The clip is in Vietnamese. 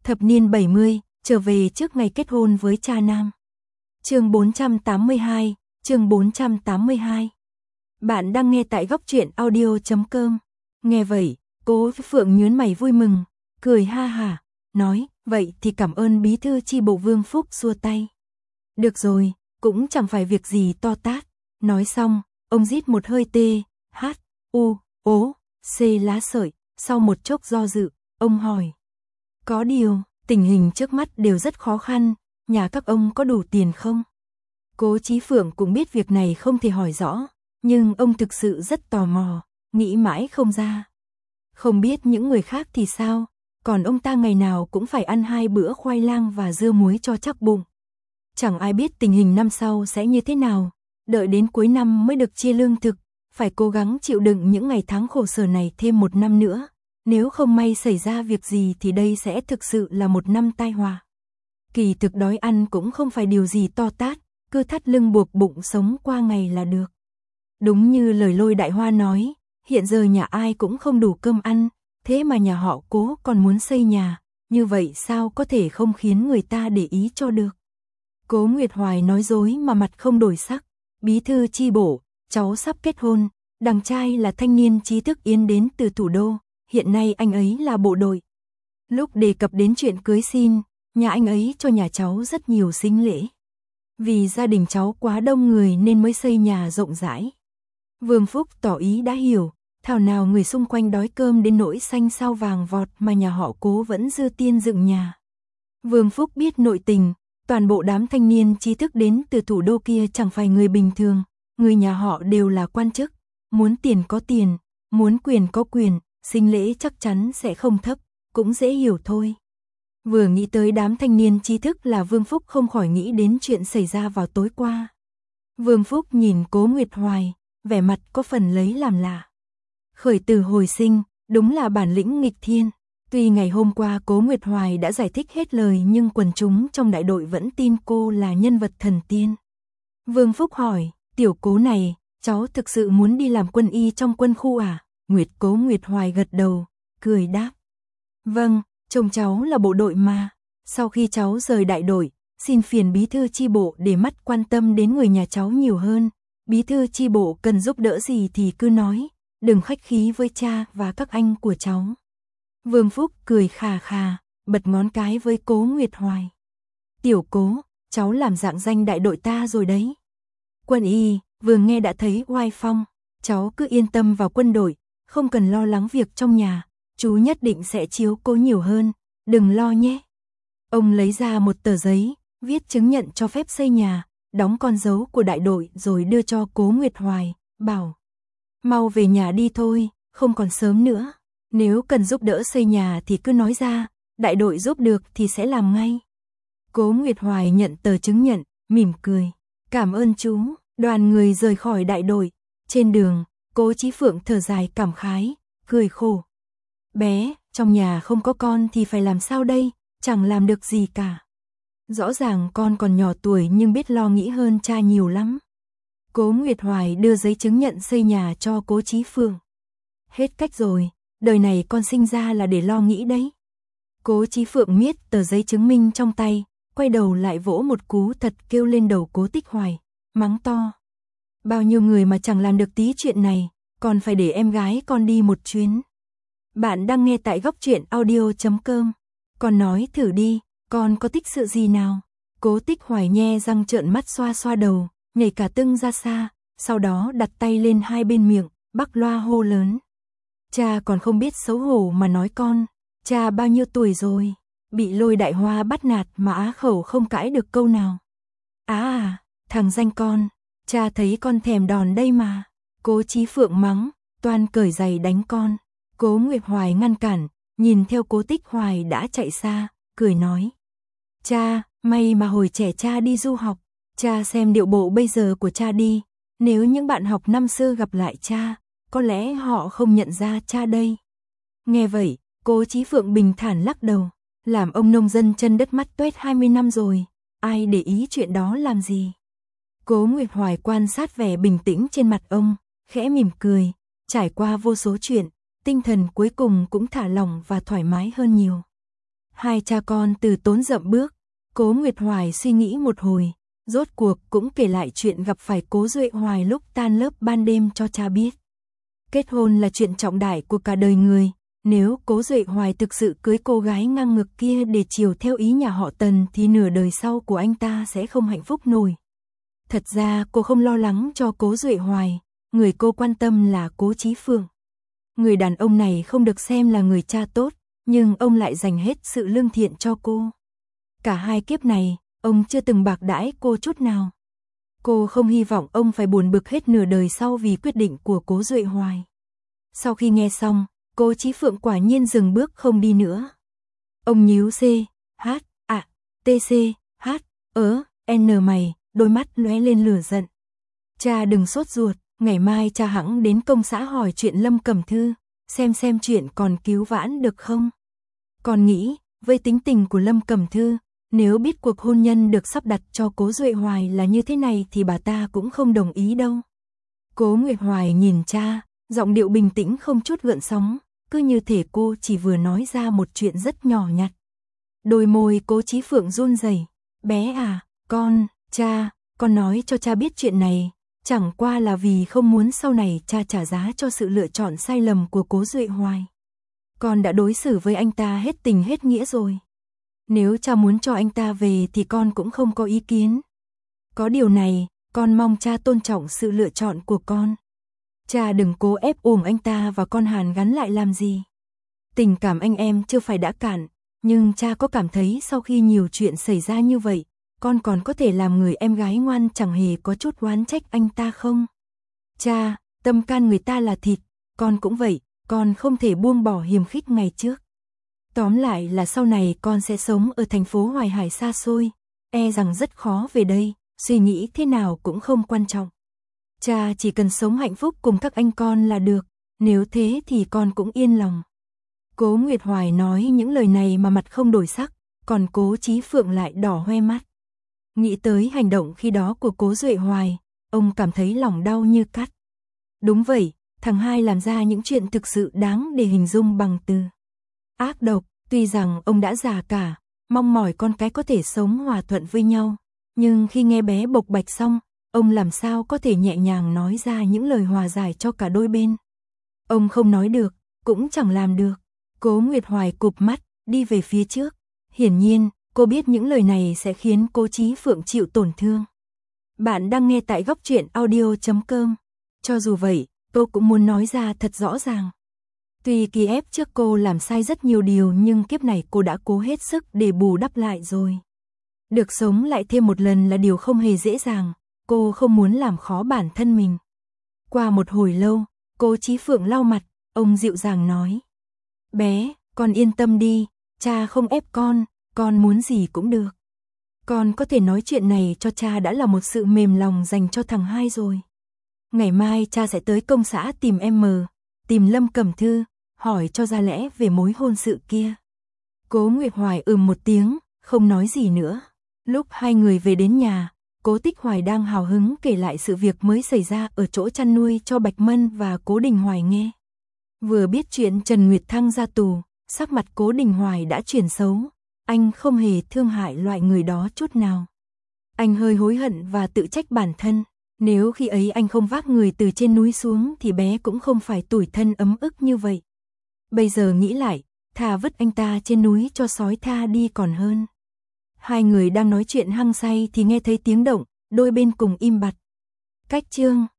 Thập niên 70, trở về trước ngày kết hôn với cha nam. Chương 482, chương 482. Bạn đang nghe tại goctruyện.audio.com. Nghe vậy, Cố Phượng nhướng mày vui mừng, cười ha hả, nói, vậy thì cảm ơn bí thư chi bộ Vương Phúc xua tay. Được rồi, cũng chẳng phải việc gì to tát. Nói xong, ông rít một hơi tê, hát, u, ố, c lá sợi, sau một chốc do dự, ông hỏi. Có điều, tình hình trước mắt đều rất khó khăn, nhà các ông có đủ tiền không? Cố Chí Phượng cũng biết việc này không thể hỏi rõ, nhưng ông thực sự rất tò mò, nghĩ mãi không ra. Không biết những người khác thì sao, còn ông ta ngày nào cũng phải ăn 2 bữa khoai lang và dưa muối cho chắc bụng. Chẳng ai biết tình hình năm sau sẽ như thế nào, đợi đến cuối năm mới được chia lương thực, phải cố gắng chịu đựng những ngày tháng khổ sở này thêm 1 năm nữa. Nếu không may xảy ra việc gì thì đây sẽ thực sự là 1 năm tai họa. Kỳ thực đói ăn cũng không phải điều gì to tát, cứ thắt lưng buộc bụng sống qua ngày là được. Đúng như lời Lôi Đại Hoa nói, hiện giờ nhà ai cũng không đủ cơm ăn, thế mà nhà họ Cố còn muốn xây nhà, như vậy sao có thể không khiến người ta để ý cho được. Cố Nguyệt Hoài nói dối mà mặt không đổi sắc, bí thư chi bộ, cháu sắp kết hôn, đằng trai là thanh niên trí thức Yến đến từ thủ đô, hiện nay anh ấy là bộ đội. Lúc đề cập đến chuyện cưới xin, nhà anh ấy cho nhà cháu rất nhiều sính lễ. Vì gia đình cháu quá đông người nên mới xây nhà rộng rãi. Vương Phúc tỏ ý đã hiểu, thảo nào người xung quanh đói cơm đến nỗi xanh sao vàng vọt mà nhà họ Cố vẫn dư tiên dựng nhà. Vương Phúc biết nội tình, toàn bộ đám thanh niên trí thức đến từ thủ đô kia chẳng phải người bình thường, người nhà họ đều là quan chức, muốn tiền có tiền, muốn quyền có quyền, sính lễ chắc chắn sẽ không thấp, cũng dễ hiểu thôi. Vừa nghĩ tới đám thanh niên trí thức là Vương Phúc không khỏi nghĩ đến chuyện xảy ra vào tối qua. Vương Phúc nhìn Cố Nguyệt Hoài, vẻ mặt có phần lấy làm lạ. Khởi tử hồi sinh, đúng là bản lĩnh nghịch thiên. Tuy ngày hôm qua Cố Nguyệt Hoài đã giải thích hết lời nhưng quần chúng trong đại đội vẫn tin cô là nhân vật thần tiên. Vương Phúc hỏi, tiểu Cố này, cháu thực sự muốn đi làm quân y trong quân khu à? Cố Nguyệt Hoài gật đầu, cười đáp. Vâng, chồng cháu là bộ đội mà. Sau khi cháu rời đại đội, xin phiền bí thư chi bộ để mắt quan tâm đến người nhà cháu nhiều hơn. Bí thư chi bộ cần giúp đỡ gì thì cứ nói, đừng khách khí với cha và các anh của cháu. Vương Phúc cười khà khà, bật ngón cái với Cố Nguyệt Hoài. Tiểu Cố, cháu làm dạng danh đại đội ta rồi đấy. Quân y, vừa nghe đã thấy oai phong, cháu cứ yên tâm vào quân đội, không cần lo lắng việc trong nhà, chú nhất định sẽ chiếu cố nhiều hơn, đừng lo nhé. Ông lấy ra một tờ giấy, viết chứng nhận cho phép xây nhà, đóng con dấu của đại đội rồi đưa cho Cố Nguyệt Hoài, bảo. Mau về nhà đi thôi, không còn sớm nữa. Nếu cần giúp đỡ xây nhà thì cứ nói ra, đại đội giúp được thì sẽ làm ngay. Cố Nguyệt Hoài nhận tờ chứng nhận, mỉm cười. Cảm ơn chú, đoàn người rời khỏi đại đội. Trên đường, Cố Chí Phượng thở dài cảm khái, cười khổ. Bé, trong nhà không có con thì phải làm sao đây, chẳng làm được gì cả. Rõ ràng con còn nhỏ tuổi nhưng biết lo nghĩ hơn cha nhiều lắm. Cố Nguyệt Hoài đưa giấy chứng nhận xây nhà cho Cố Chí Phượng. Hết cách rồi, đời này con sinh ra là để lo nghĩ đấy. Cố Chí Phượng miết tờ giấy chứng minh trong tay, quay đầu lại vỗ một cú thật kêu lên đầu Cố Tích Hoài, mắng to. Bao nhiêu người mà chẳng làm được tí chuyện này, còn phải để em gái con đi một chuyến. Bạn đang nghe tại goctruyện.audio.com. Con nói thử đi, con có tích sự gì nào? Cố Tích Hoài nhe răng trợn mắt xoa xoa đầu, nhảy cả tưng ra xa, sau đó đặt tay lên hai bên miệng, bắc loa hô lớn. Cha còn không biết xấu hổ mà nói con, cha bao nhiêu tuổi rồi, bị Lôi Đại Hoa bắt nạt mà á khẩu không cãi được câu nào. Thằng danh con, cha thấy con thèm đòn đây mà. Cố Chí Phượng mắng, toan cởi giày đánh con. Cố Nguyệt Hoài ngăn cản, nhìn theo Cố Tích Hoài đã chạy xa, cười nói. Cha, may mà hồi trẻ cha đi du học, cha xem điệu bộ bây giờ của cha đi, nếu những bạn học năm xưa gặp lại cha, có lẽ họ không nhận ra cha đây. Nghe vậy, Cố Chí Phượng bình thản lắc đầu, làm ông nông dân chân đất mắt tuét 20 năm rồi, ai để ý chuyện đó làm gì. Cố Nguyệt Hoài quan sát vẻ bình tĩnh trên mặt ông, khẽ mỉm cười, trải qua vô số chuyện, tinh thần cuối cùng cũng thả lỏng và thoải mái hơn nhiều. Hai cha con từ tốn dậm bước, Cố Nguyệt Hoài suy nghĩ một hồi, rốt cuộc cũng kể lại chuyện gặp phải Cố Duệ Hoài lúc tan lớp ban đêm cho cha biết. Kết hôn là chuyện trọng đại của cả đời người, nếu Cố Duệ Hoài thực sự cưới cô gái ngang ngược kia để chiều theo ý nhà họ Tần thì nửa đời sau của anh ta sẽ không hạnh phúc nổi. Thật ra cô không lo lắng cho Cố Duệ Hoài, người cô quan tâm là Cố Chí Phượng. Người đàn ông này không được xem là người cha tốt, nhưng ông lại dành hết sự lương thiện cho cô. Cả hai kiếp này, ông chưa từng bạc đãi cô chút nào. Cô không hy vọng ông phải buồn bực hết nửa đời sau vì quyết định của Cố Duệ Hoài. Sau khi nghe xong, Cố Chí Phượng quả nhiên dừng bước không đi nữa. Ông nhíu C, H, A, T, C, H, N mày, đôi mắt lóe lên lửa giận. Cha đừng sốt ruột, ngày mai cha hẵng đến công xã hỏi chuyện Lâm Cẩm Thư, xem chuyện còn cứu vãn được không. Con nghĩ, với tính tình của Lâm Cẩm Thư, nếu biết cuộc hôn nhân được sắp đặt cho Cố Duệ Hoài là như thế này thì bà ta cũng không đồng ý đâu. Cố Nguyệt Hoài nhìn cha, giọng điệu bình tĩnh không chút gợn sóng, cứ như thể cô chỉ vừa nói ra một chuyện rất nhỏ nhặt. Đôi môi Cố Chí Phượng run rẩy. Bé à, con nói cho cha biết chuyện này, chẳng qua là vì không muốn sau này cha trả giá cho sự lựa chọn sai lầm của Cố Duệ Hoài. Con đã đối xử với anh ta hết tình hết nghĩa rồi. Nếu cha muốn cho anh ta về thì con cũng không có ý kiến. Có điều này, con mong cha tôn trọng sự lựa chọn của con. Cha đừng cố ép anh ta và con hàn gắn lại làm gì. Tình cảm anh em chưa phải đã cạn, nhưng cha có cảm thấy sau khi nhiều chuyện xảy ra như vậy, con còn có thể làm người em gái ngoan chẳng hề có chút oán trách anh ta không? Cha, tâm can người ta là thịt, con cũng vậy, con không thể buông bỏ hiềm khích ngày trước. Tóm lại là sau này con sẽ sống ở thành phố Hoài Hải xa xôi, e rằng rất khó về đây, suy nghĩ thế nào cũng không quan trọng. Cha chỉ cần sống hạnh phúc cùng các anh con là được, nếu thế thì con cũng yên lòng. Cố Nguyệt Hoài nói những lời này mà mặt không đổi sắc, còn Cố Chí Phượng lại đỏ hoe mắt. Nghĩ tới hành động khi đó của Cố Duệ Hoài, ông cảm thấy lòng đau như cắt. Đúng vậy, thằng hai làm ra những chuyện thực sự đáng để hình dung bằng từ ác độc. Tuy rằng ông đã già cả, mong mỏi con cái có thể sống hòa thuận với nhau, nhưng khi nghe bé bộc bạch xong, ông làm sao có thể nhẹ nhàng nói ra những lời hòa giải cho cả đôi bên. Ông không nói được, cũng chẳng làm được. Cố Nguyệt Hoài cụp mắt, đi về phía trước. Hiển nhiên, cô biết những lời này sẽ khiến Cố Chí Phượng chịu tổn thương. Bạn đang nghe tại Góc Truyện Audio.com. Cho dù vậy, cô cũng muốn nói ra thật rõ ràng. Tuy kỳ ép trước cô làm sai rất nhiều điều nhưng kiếp này cô đã cố hết sức để bù đắp lại rồi. Được sống lại thêm một lần là điều không hề dễ dàng, cô không muốn làm khó bản thân mình. Qua một hồi lâu, Cố Chí Phượng lau mặt, ông dịu dàng nói. Bé, con yên tâm đi, cha không ép con muốn gì cũng được. Con có thể nói chuyện này cho cha đã là một sự mềm lòng dành cho thằng hai rồi. Ngày mai cha sẽ tới công xã tìm tìm Lâm Cẩm Thư, hỏi cho ra lẽ về mối hôn sự kia. Cố Nguyệt Hoài một tiếng, không nói gì nữa. Lúc hai người về đến nhà, Cố Tích Hoài đang hào hứng kể lại sự việc mới xảy ra ở chỗ chăn nuôi cho Bạch Mân và Cố Đình Hoài nghe. Vừa biết chuyện Trần Nguyệt Thăng ra tù, sắc mặt Cố Đình Hoài đã chuyển xấu. Anh không hề thương hại loại người đó chút nào. Anh hơi hối hận và tự trách bản thân. Nếu khi ấy anh không vác người từ trên núi xuống thì bé cũng không phải tủi thân ấm ức như vậy. Bây giờ nghĩ lại, thà vứt anh ta trên núi cho sói tha đi còn hơn. Hai người đang nói chuyện hăng say thì nghe thấy tiếng động, đôi bên cùng im bặt. Cách chương